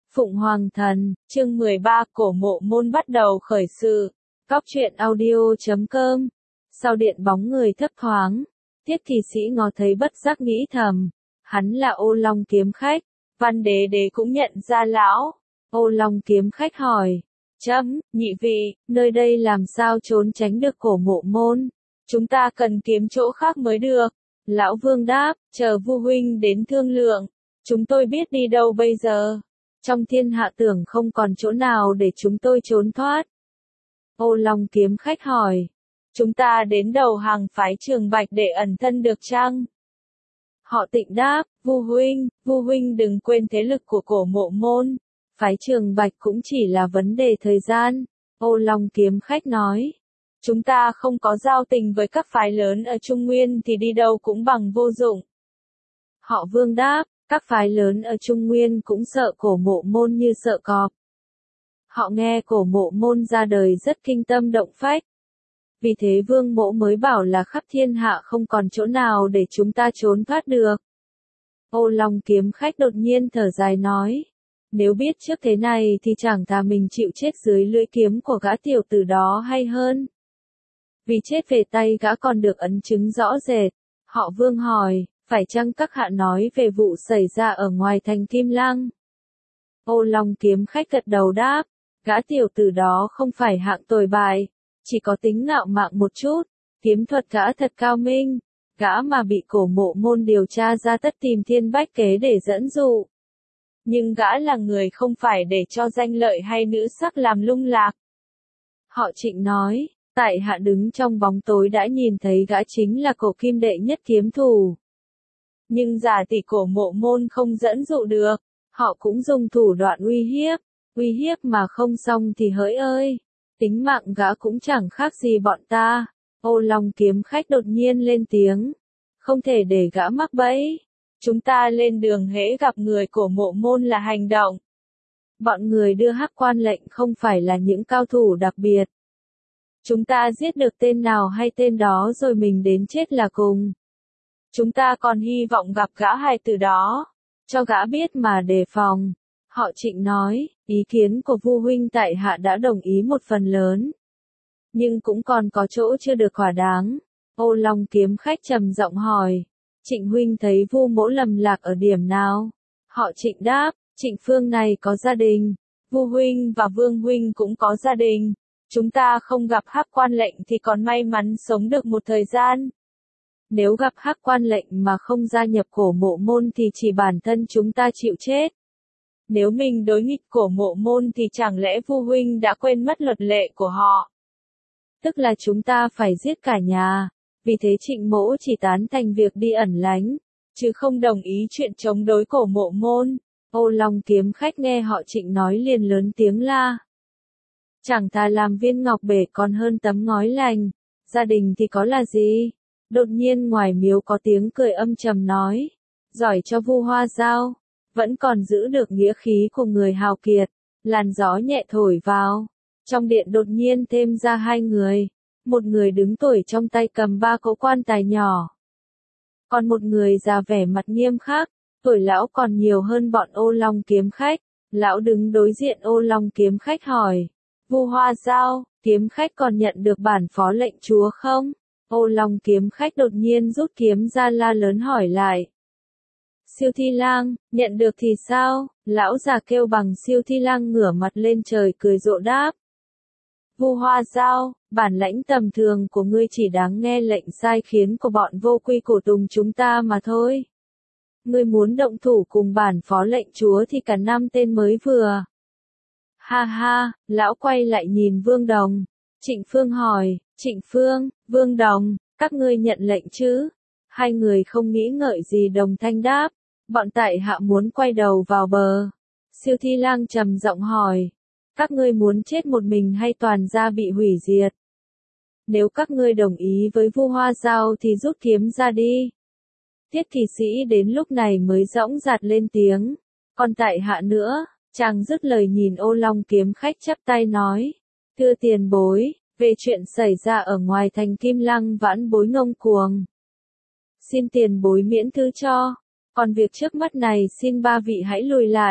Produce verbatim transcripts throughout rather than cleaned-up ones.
Phụng Hoàng Thần, chương mười ba, Cổ Mộ Môn bắt đầu khởi sự. Góc truyện audio chấm com. Sau điện bóng người thấp thoáng, Tiết Thị Sĩ ngó thấy bất giác nghĩ thầm, hắn là Ô Long kiếm khách. Văn Đế Đế cũng nhận ra lão. Ô Long kiếm khách hỏi, chấm, nhị vị, nơi đây làm sao trốn tránh được Cổ Mộ Môn? Chúng ta cần kiếm chỗ khác mới được. Lão Vương đáp, chờ Vu huynh đến thương lượng, chúng tôi biết đi đâu bây giờ. Trong thiên hạ tưởng không còn chỗ nào để chúng tôi trốn thoát. Ô Long kiếm khách hỏi, chúng ta đến đầu hàng phái Trường Bạch để ẩn thân được chăng? Họ Tịnh đáp, Vu huynh, Vu huynh đừng quên thế lực của Cổ Mộ Môn. Phái Trường Bạch cũng chỉ là vấn đề thời gian. Ô Long kiếm khách nói, chúng ta không có giao tình với các phái lớn ở Trung Nguyên thì đi đâu cũng bằng vô dụng. Họ Vương đáp, các phái lớn ở Trung Nguyên cũng sợ Cổ Mộ Môn như sợ cọp. Họ nghe Cổ Mộ Môn ra đời rất kinh tâm động phách. Vì thế Vương Mỗ mới bảo là khắp thiên hạ không còn chỗ nào để chúng ta trốn thoát được. Ô Long kiếm khách đột nhiên thở dài nói, nếu biết trước thế này thì chẳng thà mình chịu chết dưới lưỡi kiếm của gã tiểu tử đó hay hơn. Vì chết về tay gã còn được ấn chứng rõ rệt. Họ Vương hỏi, phải chăng các hạ nói về vụ xảy ra ở ngoài thành Kim Lăng? Ô Long kiếm khách gật đầu đáp, gã tiểu tử đó không phải hạng tồi bại, chỉ có tính ngạo mạn một chút, kiếm thuật gã thật cao minh, gã mà bị Cổ Mộ Môn điều tra ra tất tìm thiên bách kế để dẫn dụ. Nhưng gã là người không phải để cho danh lợi hay nữ sắc làm lung lạc. Họ Trịnh nói, tại hạ đứng trong bóng tối đã nhìn thấy gã chính là Cổ Kim đệ nhất kiếm thủ. Nhưng giả tỷ Cổ Mộ Môn không dẫn dụ được, họ cũng dùng thủ đoạn uy hiếp, uy hiếp mà không xong thì hỡi ơi, tính mạng gã cũng chẳng khác gì bọn ta. Ô Long kiếm khách đột nhiên lên tiếng, không thể để gã mắc bẫy, chúng ta lên đường hễ gặp người Cổ Mộ Môn là hành động. Bọn người đưa Hắc Quan lệnh không phải là những cao thủ đặc biệt. Chúng ta giết được tên nào hay tên đó rồi mình đến chết là cùng. Chúng ta còn hy vọng gặp gã hài tử đó, cho gã biết mà đề phòng. Họ Trịnh nói, ý kiến của Vu huynh tại hạ đã đồng ý một phần lớn. Nhưng cũng còn có chỗ chưa được thỏa đáng. Ô Long kiếm khách trầm giọng hỏi, Trịnh huynh thấy Vu mỗ lầm lạc ở điểm nào? Họ Trịnh đáp, Trịnh Phương này có gia đình, Vu huynh và Vương huynh cũng có gia đình. Chúng ta không gặp Hắc Quan lệnh thì còn may mắn sống được một thời gian. Nếu gặp Hắc Quan lệnh mà không gia nhập Cổ Mộ Môn thì chỉ bản thân chúng ta chịu chết. Nếu mình đối nghịch Cổ Mộ Môn thì chẳng lẽ Vu huynh đã quên mất luật lệ của họ? Tức là chúng ta phải giết cả nhà. Vì thế Trịnh mỗ chỉ tán thành việc đi ẩn lánh, chứ không đồng ý chuyện chống đối Cổ Mộ Môn. Ô Long kiếm khách nghe họ Trịnh nói liền lớn tiếng la, chẳng thà làm viên ngọc bể còn hơn tấm ngói lành. Gia đình thì có là gì? Đột nhiên ngoài miếu có tiếng cười âm trầm nói, giỏi cho Vu Hoa Giao, vẫn còn giữ được nghĩa khí của người hào kiệt. Làn gió nhẹ thổi vào, trong điện đột nhiên thêm ra hai người. Một người đứng tuổi trong tay cầm ba cỗ quan tài nhỏ. Còn một người già vẻ mặt nghiêm khắc, tuổi lão còn nhiều hơn bọn Ô Long kiếm khách. Lão đứng đối diện Ô Long kiếm khách hỏi, Vu Hoa Giao, kiếm khách còn nhận được bản phó lệnh chúa không? Ô Long kiếm khách đột nhiên rút kiếm ra la lớn hỏi lại. Siêu Thi Lang, nhận được thì sao? Lão già kêu bằng Siêu Thi Lang ngửa mặt lên trời cười rộ đáp. Vu Hoa Giao, bản lãnh tầm thường của ngươi chỉ đáng nghe lệnh sai khiến của bọn vô quy cổ tùng chúng ta mà thôi. Ngươi muốn động thủ cùng bản phó lệnh chúa thì cả năm tên mới vừa. Ha ha, lão quay lại nhìn Vương Đồng. Trịnh Phương hỏi, Trịnh Phương, Vương Đồng, các ngươi nhận lệnh chứ? Hai người không nghĩ ngợi gì đồng thanh đáp, bọn tại hạ muốn quay đầu vào bờ. Siêu Thi Lang trầm giọng hỏi, các ngươi muốn chết một mình hay toàn gia bị hủy diệt? Nếu các ngươi đồng ý với Vu Hoa Giao thì rút kiếm ra đi. Tiết Thị Sĩ đến lúc này mới dõng dạc lên tiếng, còn tại hạ nữa. Chàng dứt lời nhìn Ô Long kiếm khách chắp tay nói, thưa tiền bối, về chuyện xảy ra ở ngoài thành Kim Lăng vãn bối ngông cuồng. Xin tiền bối miễn thứ cho, còn việc trước mắt này xin ba vị hãy lùi lại.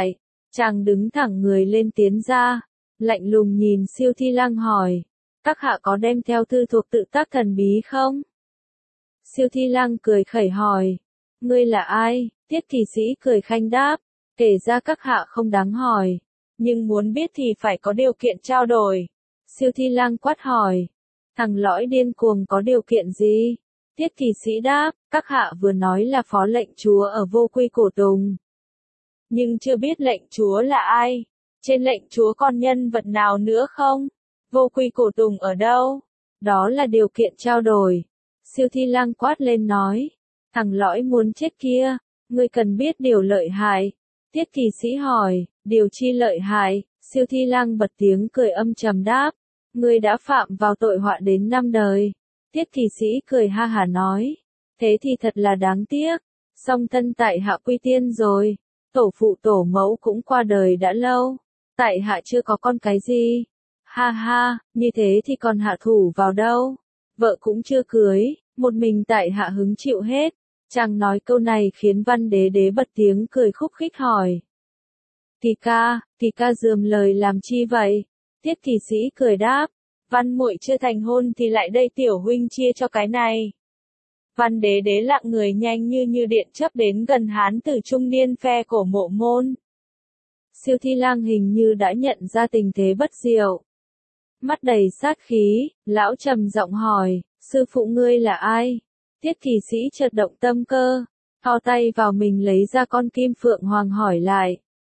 Chàng đứng thẳng người lên tiến ra, lạnh lùng nhìn Siêu Thi Lăng hỏi, các hạ có đem theo thư thuộc tự tác thần bí không? Siêu Thi Lăng cười khẩy hỏi, ngươi là ai? Tiết Kỳ Sĩ cười khanh đáp, kể ra các hạ không đáng hỏi, nhưng muốn biết thì phải có điều kiện trao đổi. Siêu Thi Lăng quát hỏi, thằng lõi điên cuồng có điều kiện gì? Tiết Kỳ Sĩ đáp, các hạ vừa nói là phó lệnh chúa ở Vô Quy Cổ Tùng, nhưng chưa biết lệnh chúa là ai. Trên lệnh chúa còn nhân vật nào nữa không? Vô Quy Cổ Tùng ở đâu? Đó là điều kiện trao đổi. Siêu Thi Lăng quát lên nói, thằng lõi muốn chết kia, ngươi cần biết điều lợi hại. Tiết Kỳ Sĩ hỏi, điều chi lợi hại? Siêu Thi Lăng bật tiếng cười âm trầm đáp, ngươi đã phạm vào tội họa đến năm đời. Tiết Kỳ Sĩ cười ha hả nói, thế thì thật là đáng tiếc, song thân tại hạ quy tiên rồi, tổ phụ tổ mẫu cũng qua đời đã lâu, tại hạ chưa có con cái gì. Ha ha, như thế thì còn hạ thủ vào đâu? Vợ cũng chưa cưới, một mình tại hạ hứng chịu hết. Chàng nói câu này khiến Văn Đế Đế bật tiếng cười khúc khích hỏi, Kỳ ca, Kỳ ca dườm lời làm chi vậy? Tiết Kỳ Sĩ cười đáp, Văn muội chưa thành hôn thì lại đây tiểu huynh chia cho cái này. Văn Đế Đế lặng người nhanh như như điện chớp đến gần hán tử trung niên phe Cổ Mộ Môn. Siêu Thi Lăng hình như đã nhận ra tình thế bất diệu. Mắt đầy sát khí, lão trầm giọng hỏi, sư phụ ngươi là ai? Tiết Kỳ Sĩ chợt động tâm cơ, thò tay vào mình lấy ra con kim phượng hoàng hỏi lại.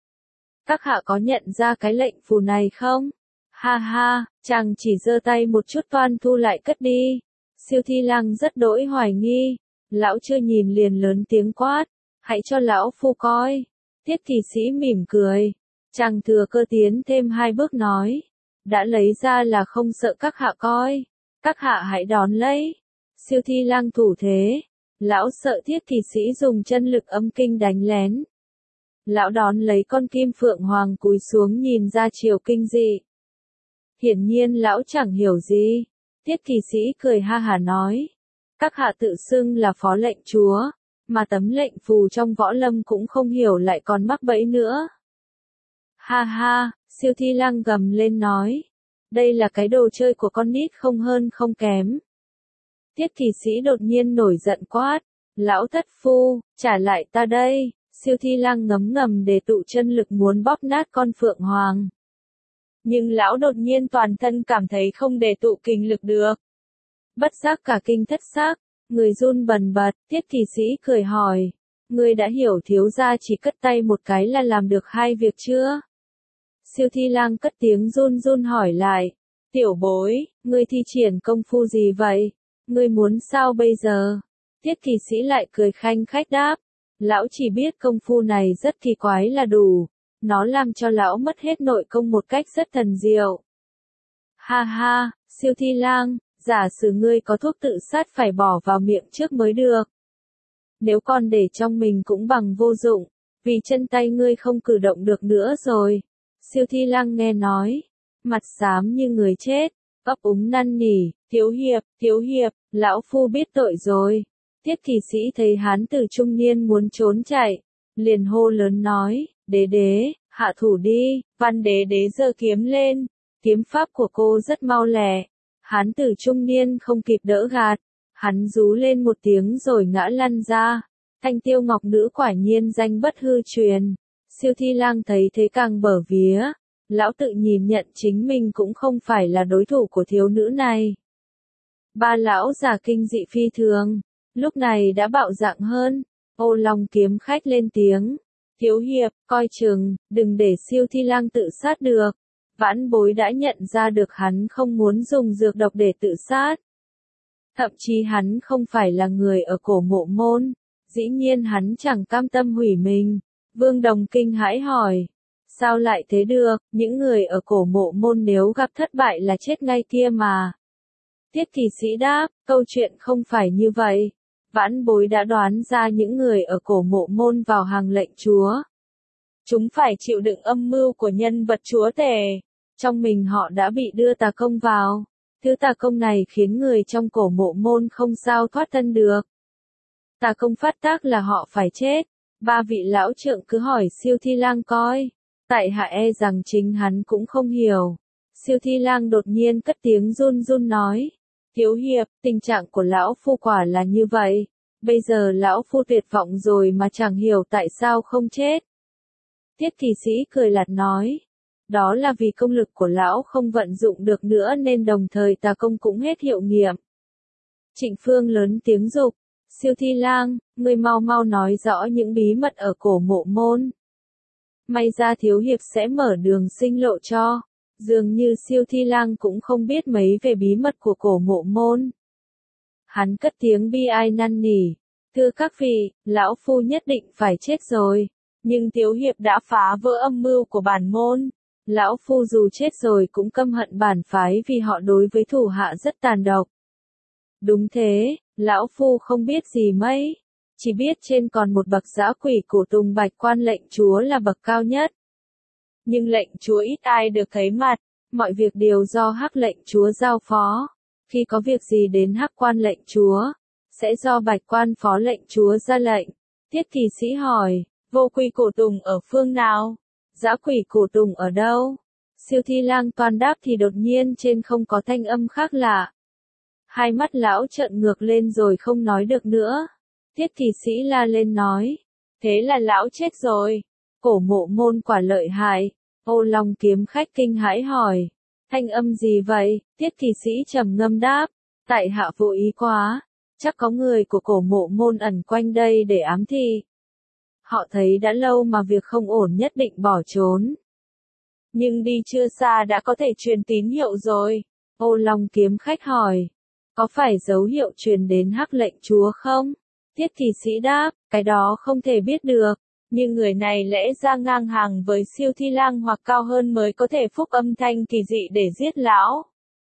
Các hạ có nhận ra cái lệnh phù này không? Ha ha, chàng chỉ giơ tay một chút toan thu lại cất đi. Siêu Thi Lăng rất đỗi hoài nghi, lão chưa nhìn liền lớn tiếng quát, hãy cho lão phu coi. Tiết Kỳ Sĩ mỉm cười, chàng thừa cơ tiến thêm hai bước nói, đã lấy ra là không sợ các hạ coi, các hạ hãy đón lấy. Siêu Thi Lăng thủ thế, lão sợ Tiết Kỳ Sĩ dùng chân lực âm kinh đánh lén. Lão đón lấy con kim phượng hoàng cúi xuống nhìn ra chiều kinh dị. Hiển nhiên lão chẳng hiểu gì. Tiết Kỳ Sĩ cười ha hả nói, các hạ tự xưng là phó lệnh chúa, mà tấm lệnh phù trong võ lâm cũng không hiểu lại còn mắc bẫy nữa. Ha ha, Siêu Thi Lăng gầm lên nói, đây là cái đồ chơi của con nít không hơn không kém. Tiết Kỳ Sĩ đột nhiên nổi giận quát, lão thất phu, trả lại ta đây. Siêu Thi Lăng ngấm ngầm để tụ chân lực muốn bóp nát con phượng hoàng. Nhưng lão đột nhiên toàn thân cảm thấy không để tụ kinh lực được. Bất giác cả kinh thất xác, người run bần bật. Tiết Kỳ Sĩ cười hỏi, ngươi đã hiểu thiếu gia chỉ cất tay một cái là làm được hai việc chưa? Siêu Thi Lăng cất tiếng run run hỏi lại, tiểu bối, ngươi thi triển công phu gì vậy? Ngươi muốn sao bây giờ? Tiết Kỳ Sĩ lại cười khanh khách đáp, lão chỉ biết công phu này rất kỳ quái là đủ, nó làm cho lão mất hết nội công một cách rất thần diệu. Ha ha, Siêu Thi Lang, giả sử ngươi có thuốc tự sát phải bỏ vào miệng trước mới được. Nếu còn để trong mình cũng bằng vô dụng, vì chân tay ngươi không cử động được nữa rồi. Siêu Thi Lang nghe nói, mặt xám như người chết, ấp úng năn nỉ, thiếu hiệp, thiếu hiệp, lão phu biết tội rồi. Tiết Kỳ Sĩ thấy hán tử trung niên muốn trốn chạy, liền hô lớn nói, đế đế, hạ thủ đi. Văn Đế Đế giơ kiếm lên, kiếm pháp của cô rất mau lẹ. Hán tử trung niên không kịp đỡ gạt, hắn rú lên một tiếng rồi ngã lăn ra. Thanh Tiêu Ngọc Nữ quả nhiên danh bất hư truyền. Siêu Thi Lang thấy thế càng bở vía, lão tự nhìn nhận chính mình cũng không phải là đối thủ của thiếu nữ này. Ba lão già kinh dị phi thường, lúc này đã bạo dạn hơn. Ô Long kiếm khách lên tiếng, thiếu hiệp, coi chừng, đừng để Siêu Thi Lang tự sát được. Vãn bối đã nhận ra được hắn không muốn dùng dược độc để tự sát. Thậm chí hắn không phải là người ở Cổ Mộ Môn, dĩ nhiên hắn chẳng cam tâm hủy mình. Vương Đồng kinh hãi hỏi, sao lại thế được, những người ở Cổ Mộ Môn nếu gặp thất bại là chết ngay kia mà. Tiết Kỳ Sĩ đáp, câu chuyện không phải như vậy. Vãn bối đã đoán ra những người ở Cổ Mộ Môn vào hàng lệnh chúa. Chúng phải chịu đựng âm mưu của nhân vật chúa tể. Trong mình họ đã bị đưa tà công vào. Thứ tà công này khiến người trong Cổ Mộ Môn không sao thoát thân được. Tà công phát tác là họ phải chết. Ba vị lão trượng cứ hỏi Siêu Thi Lang coi. tại hạ e rằng chính hắn cũng không hiểu. Siêu Thi Lang đột nhiên cất tiếng run run nói. Thiếu hiệp, tình trạng của lão phu quả là như vậy. Bây giờ lão phu tuyệt vọng rồi mà chẳng hiểu tại sao không chết. Tiết Kỳ Sĩ cười lạt nói. Đó là vì công lực của lão không vận dụng được nữa nên đồng thời tà công cũng hết hiệu nghiệm. Trịnh Phương lớn tiếng dục. Siêu Thi Lang, ngươi mau mau nói rõ những bí mật ở Cổ Mộ Môn. May ra thiếu hiệp sẽ mở đường sinh lộ cho. Dường như Siêu Thi Lang cũng không biết mấy về bí mật của Cổ Mộ Môn. Hắn cất tiếng bi ai năn nỉ. Thưa các vị, lão phu nhất định phải chết rồi. Nhưng thiếu hiệp đã phá vỡ âm mưu của bản môn. Lão phu dù chết rồi cũng căm hận bản phái vì họ đối với thủ hạ rất tàn độc. Đúng thế, lão phu không biết gì mấy. Chỉ biết trên còn một bậc dã quỷ của Tùng Bạch Quan lệnh chúa là bậc cao nhất. Nhưng lệnh chúa ít ai được thấy mặt, mọi việc đều do Hắc lệnh chúa giao phó. Khi có việc gì đến Hắc quan lệnh chúa, sẽ do Bạch quan phó lệnh chúa ra lệnh. Tiết Kỳ Sĩ hỏi, vô quy cổ Tùng ở phương nào? Dã quỷ cổ Tùng ở đâu? Siêu Thi Lang toàn đáp thì đột nhiên trên không có thanh âm khác lạ. Hai mắt lão trợn ngược lên rồi không nói được nữa. Tiết Kỳ Sĩ la lên nói, thế là lão chết rồi. Cổ Mộ Môn quả lợi hại. Ô Long Kiếm Khách kinh hãi hỏi, thanh âm gì vậy? Tiết Kỳ Sĩ trầm ngâm đáp, tại hạ vô ý quá, chắc có người của Cổ Mộ Môn ẩn quanh đây để ám thị. Họ thấy đã lâu mà việc không ổn nhất định bỏ trốn. Nhưng đi chưa xa đã có thể truyền tín hiệu rồi. Ô Long Kiếm Khách hỏi, có phải dấu hiệu truyền đến Hắc lệnh chúa không? Tiết Kỳ Sĩ đáp, cái đó không thể biết được. Nhưng người này lẽ ra ngang hàng với Siêu Thi Lang hoặc cao hơn mới có thể phúc âm thanh kỳ dị để giết lão.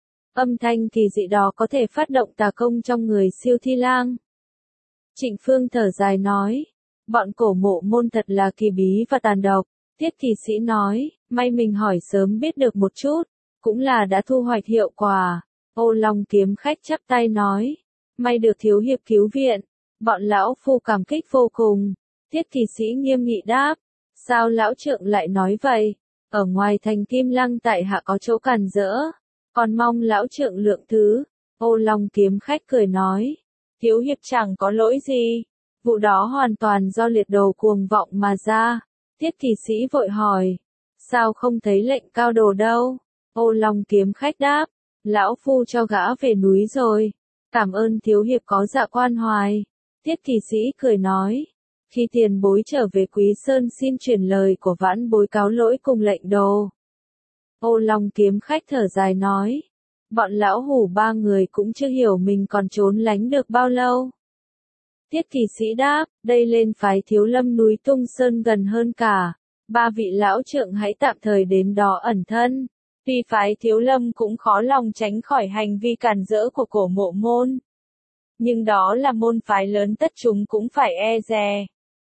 Âm thanh kỳ dị đó có thể phát động tà công trong người Siêu Thi Lang. Trịnh Phương thở dài nói, bọn Cổ Mộ Môn thật là kỳ bí và tàn độc. Tiết Kỳ Sĩ nói, may mình hỏi sớm biết được một chút, cũng là đã thu hoạch hiệu quả. Ô Long Kiếm Khách chắp tay nói, may được thiếu hiệp cứu viện, bọn lão phu cảm kích vô cùng. Tiết Kỳ Sĩ nghiêm nghị đáp, sao lão trượng lại nói vậy? Ở ngoài thành Kim Lăng tại hạ có chỗ cản rỡ, còn mong lão trượng lượng thứ. Ô Long Kiếm Khách cười nói, thiếu hiệp chẳng có lỗi gì, vụ đó hoàn toàn do liệt đồ cuồng vọng mà ra. Tiết Kỳ Sĩ vội hỏi, sao không thấy lệnh cao đồ đâu? Ô Long Kiếm Khách đáp, lão phu cho gã về núi rồi, cảm ơn thiếu hiệp có dạ quan hoài. Tiết Kỳ Sĩ cười nói, khi tiền bối trở về Quý Sơn xin chuyển lời của vãn bối cáo lỗi cùng lệnh đồ. Ô Long Kiếm Khách thở dài nói, bọn lão hủ ba người cũng chưa hiểu mình còn trốn lánh được bao lâu. Tiết Kỳ Sĩ đáp, đây lên phái Thiếu Lâm núi Tung Sơn gần hơn cả, ba vị lão trượng hãy tạm thời đến đó ẩn thân. Tuy phái Thiếu Lâm cũng khó lòng tránh khỏi hành vi càn rỡ của Cổ Mộ Môn. Nhưng đó là môn phái lớn tất chúng cũng phải e dè.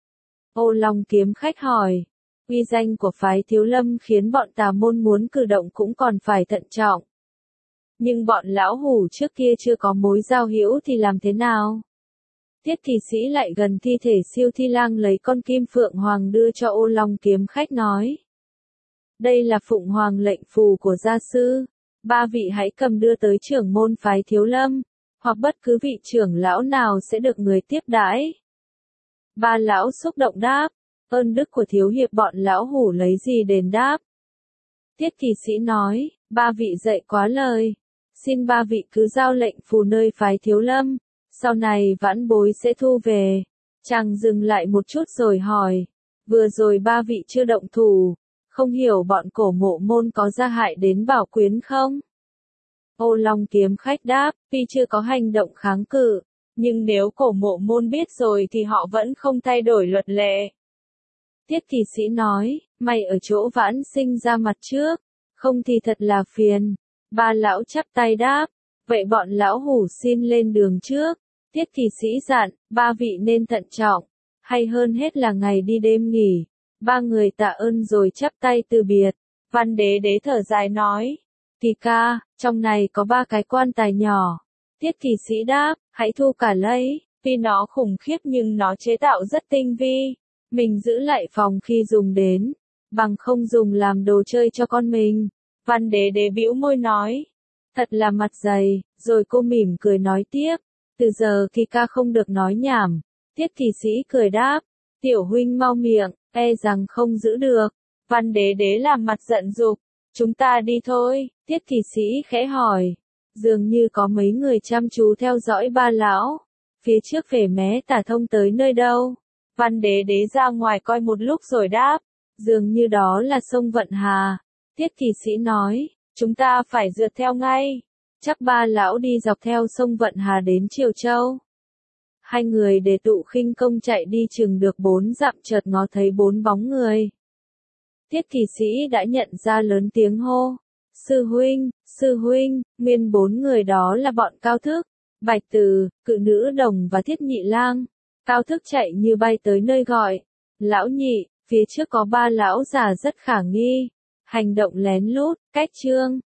Ô Long Kiếm Khách hỏi, uy danh của phái Thiếu Lâm khiến bọn tà môn muốn cử động cũng còn phải thận trọng. Nhưng bọn lão hủ trước kia chưa có mối giao hữu thì làm thế nào? Tiết Kỳ Sĩ lại gần thi thể Siêu Thi Lang lấy con kim phượng hoàng đưa cho Ô Long Kiếm Khách nói. Đây là phụng hoàng lệnh phù của gia sư, ba vị hãy cầm đưa tới trưởng môn phái Thiếu Lâm, hoặc bất cứ vị trưởng lão nào sẽ được người tiếp đãi. Ba lão xúc động đáp, ơn đức của thiếu hiệp bọn lão hủ lấy gì đền đáp. Tiết Kỳ Sĩ nói, ba vị dạy quá lời, xin ba vị cứ giao lệnh phù nơi phái Thiếu Lâm, sau này vãn bối sẽ thu về. Chàng dừng lại một chút rồi hỏi, vừa rồi ba vị chưa động thủ, không hiểu bọn Cổ Mộ Môn có ra hại đến Bảo Quyến không? Ô Long Kiếm Khách đáp, tuy chưa có hành động kháng cự, nhưng nếu Cổ Mộ Môn biết rồi thì họ vẫn không thay đổi luật lệ. Tiết Kỳ Sĩ nói, mày ở chỗ vãn sinh ra mặt trước, không thì thật là phiền. Ba lão chắp tay đáp, vậy bọn lão hủ xin lên đường trước. Tiết Kỳ Sĩ dặn, ba vị nên thận trọng, hay hơn hết là ngày đi đêm nghỉ. Ba người tạ ơn rồi chắp tay từ biệt. Văn Đế Đế thở dài nói, Kỳ ca, trong này có ba cái quan tài nhỏ. Tiết Kỳ Sĩ đáp, hãy thu cả lấy, tuy nó khủng khiếp nhưng nó chế tạo rất tinh vi. Mình giữ lại phòng khi dùng đến. bằng không dùng làm đồ chơi cho con mình. Văn đế đế bĩu môi nói, thật là mặt dày, rồi cô mỉm cười nói tiếp, từ giờ thì ca không được nói nhảm. Tiết Kỳ Sĩ cười đáp, tiểu huynh mau miệng, e rằng không giữ được. Văn đế đế làm mặt giận giục, chúng ta đi thôi. Tiết Kỳ Sĩ khẽ hỏi, dường như có mấy người chăm chú theo dõi ba lão. Phía trước về mé tả thông tới nơi đâu? Văn đế đế ra ngoài coi một lúc rồi đáp, dường như đó là sông Vận Hà. Tiết Kỳ Sĩ nói, chúng ta phải rượt theo ngay. Chắc ba lão đi dọc theo sông Vận Hà đến Triều Châu. Hai người để tụ khinh công chạy đi chừng được bốn dặm chợt ngó thấy bốn bóng người. Tiết Kỳ Sĩ đã nhận ra lớn tiếng hô, sư huynh, sư huynh, nguyên bốn người đó là bọn Cao Thức, Bạch Từ, Cự Nữ Đồng và Thiết Nhị Lang. Cao Thức chạy như bay tới nơi gọi, lão nhị, phía trước có ba lão già rất khả nghi, hành động lén lút, cách Trương